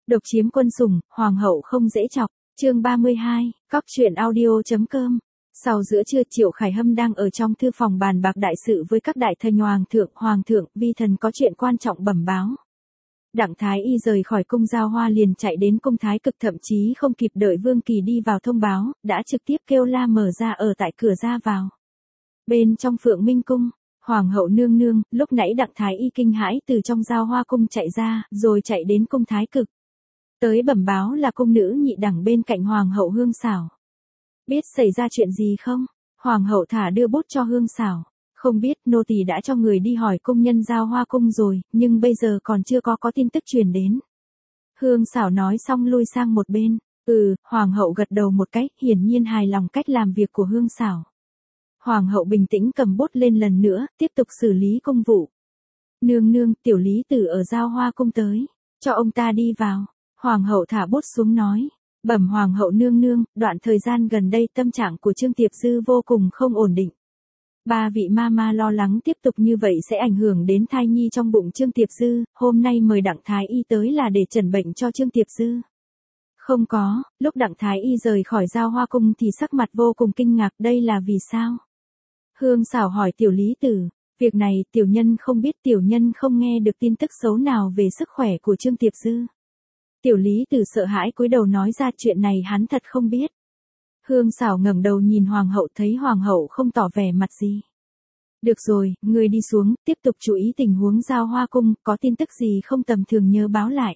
Độc chiếm quân sủng, hoàng hậu không dễ chọc. Chương 32, cóc truyện audio.com. Sau giữa trưa, Triệu Khải Hâm đang ở trong thư phòng bàn bạc đại sự với các đại thần hoàng thượng, vi thần có chuyện quan trọng bẩm báo. Đặng Thái Y rời khỏi cung Giao Hoa liền chạy đến cung Thái Cực, thậm chí không kịp đợi Vương Kỳ đi vào thông báo, đã trực tiếp kêu la mở ra ở tại cửa ra vào. Bên trong Phượng Minh cung, Hoàng hậu nương nương, lúc nãy Đặng Thái Y kinh hãi từ trong Giao Hoa cung chạy ra, rồi chạy đến cung Thái Cực. Tới bẩm báo là cung nữ nhị đẳng bên cạnh Hoàng hậu Hương Xảo. Biết xảy ra chuyện gì không? Hoàng hậu thả đưa bút cho Hương Xảo. Không biết, nô tỳ đã cho người đi hỏi cung nhân Giao Hoa cung rồi, nhưng bây giờ còn chưa có tin tức truyền đến. Hương Xảo nói xong lui sang một bên. Hoàng hậu gật đầu một cái, hiển nhiên hài lòng cách làm việc của Hương Xảo. Hoàng hậu bình tĩnh cầm bút lên lần nữa, tiếp tục xử lý công vụ. Nương nương, tiểu lý tử ở Giao Hoa cung tới, cho ông ta đi vào. Hoàng hậu thả bút xuống nói. Bẩm hoàng hậu nương nương, đoạn thời gian gần đây tâm trạng của Trương Tiệp Dư vô cùng không ổn định. Ba vị ma lo lắng tiếp tục như vậy sẽ ảnh hưởng đến thai nhi trong bụng Trương Tiệp Dư, hôm nay mời Đặng Thái Y tới là để chẩn bệnh cho Trương Tiệp Dư. Không có, lúc Đặng Thái Y rời khỏi Giao Hoa cung thì sắc mặt vô cùng kinh ngạc, đây là vì sao? Hương Xảo hỏi tiểu lý tử, việc này tiểu nhân không biết, tiểu nhân không nghe được tin tức xấu nào về sức khỏe của Trương Tiệp Dư. Tiểu lý tử sợ hãi cúi đầu nói ra chuyện này hắn thật không biết. Hương Xảo ngẩng đầu nhìn hoàng hậu, thấy hoàng hậu không tỏ vẻ mặt gì. Được rồi, ngươi đi xuống, tiếp tục chú ý tình huống Giao Hoa cung, có tin tức gì không tầm thường nhớ báo lại.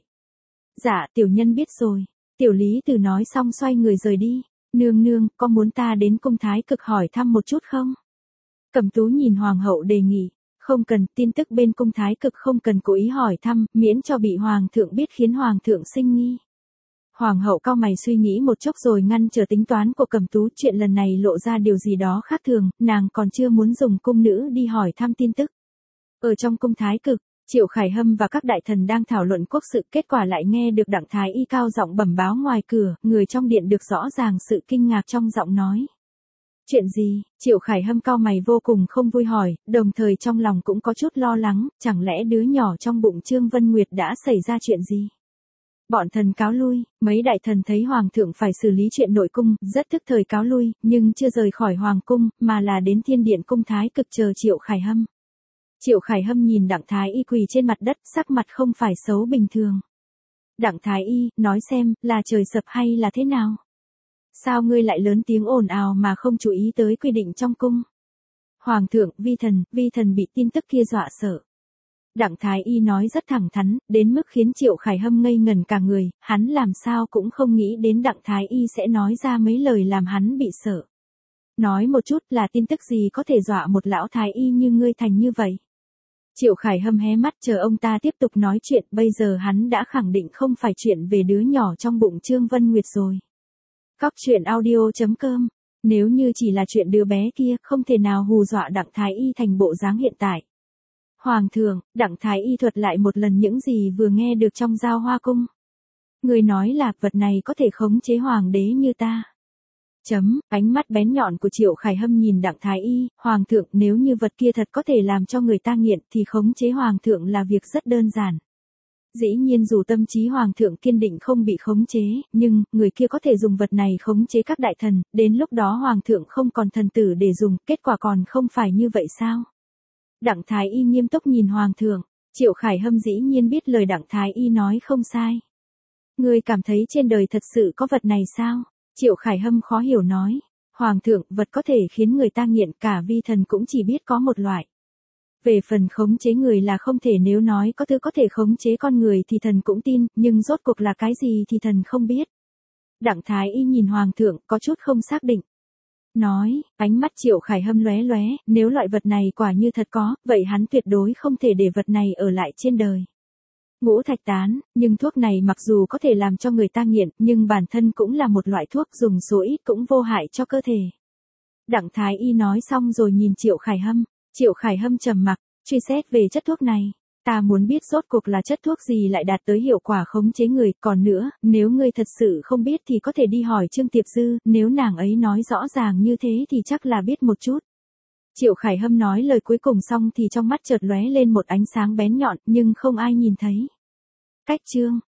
Dạ, tiểu nhân biết rồi. Tiểu lý tử nói xong xoay người rời đi. Nương nương, có muốn ta đến cung Thái Cực hỏi thăm một chút không? Cẩm Tú nhìn hoàng hậu đề nghị. Không cần, tin tức bên cung Thái Cực không cần cố ý hỏi thăm, miễn cho bị hoàng thượng biết khiến hoàng thượng sinh nghi. Hoàng hậu cau mày suy nghĩ một chốc rồi ngăn trở tính toán của Cẩm Tú, chuyện lần này lộ ra điều gì đó khác thường, nàng còn chưa muốn dùng cung nữ đi hỏi thăm tin tức. Ở trong cung Thái Cực, Triệu Khải Hâm và các đại thần đang thảo luận quốc sự, kết quả lại nghe được Đặng Thái Y cao giọng bẩm báo ngoài cửa, người trong điện được rõ ràng sự kinh ngạc trong giọng nói. Chuyện gì? Triệu Khải Hâm cau mày vô cùng không vui hỏi, đồng thời trong lòng cũng có chút lo lắng, chẳng lẽ đứa nhỏ trong bụng Trương Vân Nguyệt đã xảy ra chuyện gì? Bọn thần cáo lui, mấy đại thần thấy hoàng thượng phải xử lý chuyện nội cung, rất thức thời cáo lui, nhưng chưa rời khỏi hoàng cung, mà là đến thiên điện cung Thái Cực chờ Triệu Khải Hâm. Triệu Khải Hâm nhìn Đặng Thái Y quỳ trên mặt đất, sắc mặt không phải xấu bình thường. Đặng Thái Y, nói xem, là trời sập hay là thế nào? Sao ngươi lại lớn tiếng ồn ào mà không chú ý tới quy định trong cung? Hoàng thượng, vi thần bị tin tức kia dọa sợ. Đặng Thái Y nói rất thẳng thắn, đến mức khiến Triệu Khải Hâm ngây ngẩn cả người, hắn làm sao cũng không nghĩ đến Đặng Thái Y sẽ nói ra mấy lời làm hắn bị sợ. Nói một chút, là tin tức gì có thể dọa một lão Thái Y như ngươi thành như vậy? Triệu Khải Hâm hé mắt chờ ông ta tiếp tục nói chuyện, bây giờ hắn đã khẳng định không phải chuyện về đứa nhỏ trong bụng Trương Vân Nguyệt rồi. cóc truyện audio.com. Nếu như chỉ là chuyện đứa bé kia, không thể nào hù dọa Đặng Thái Y thành bộ dáng hiện tại. Hoàng thượng, Đặng Thái Y thuật lại một lần những gì vừa nghe được trong Giao Hoa cung. Người nói là vật này có thể khống chế hoàng đế như ta. Ánh mắt bén nhọn của Triệu Khải Hâm nhìn Đặng Thái Y, hoàng thượng, nếu như vật kia thật có thể làm cho người ta nghiện thì khống chế hoàng thượng là việc rất đơn giản. Dĩ nhiên dù tâm trí hoàng thượng kiên định không bị khống chế, nhưng, người kia có thể dùng vật này khống chế các đại thần, đến lúc đó hoàng thượng không còn thần tử để dùng, kết quả còn không phải như vậy sao? Đặng Thái Y nghiêm túc nhìn hoàng thượng, Triệu Khải Hâm dĩ nhiên biết lời Đặng Thái Y nói không sai. Ngươi cảm thấy trên đời thật sự có vật này sao? Triệu Khải Hâm khó hiểu nói, hoàng thượng, vật có thể khiến người ta nghiện cả vi thần cũng chỉ biết có một loại. Về phần khống chế người là không thể, nếu nói có thứ có thể khống chế con người thì thần cũng tin, nhưng rốt cuộc là cái gì thì thần không biết. Đặng Thái Y nhìn hoàng thượng, có chút không xác định. Nói, ánh mắt Triệu Khải Hâm lóe lóe, nếu loại vật này quả như thật có, vậy hắn tuyệt đối không thể để vật này ở lại trên đời. Ngũ thạch tán, nhưng thuốc này mặc dù có thể làm cho người ta nghiện, nhưng bản thân cũng là một loại thuốc dùng số ít cũng vô hại cho cơ thể. Đặng Thái Y nói xong rồi nhìn Triệu Khải Hâm. Triệu Khải Hâm trầm mặc, truy xét về chất thuốc này. Ta muốn biết rốt cuộc là chất thuốc gì lại đạt tới hiệu quả khống chế người, còn nữa, nếu ngươi thật sự không biết thì có thể đi hỏi Trương Tiệp Dư, nếu nàng ấy nói rõ ràng như thế thì chắc là biết một chút. Triệu Khải Hâm nói lời cuối cùng xong thì trong mắt chợt lóe lên một ánh sáng bén nhọn, nhưng không ai nhìn thấy. Cách chương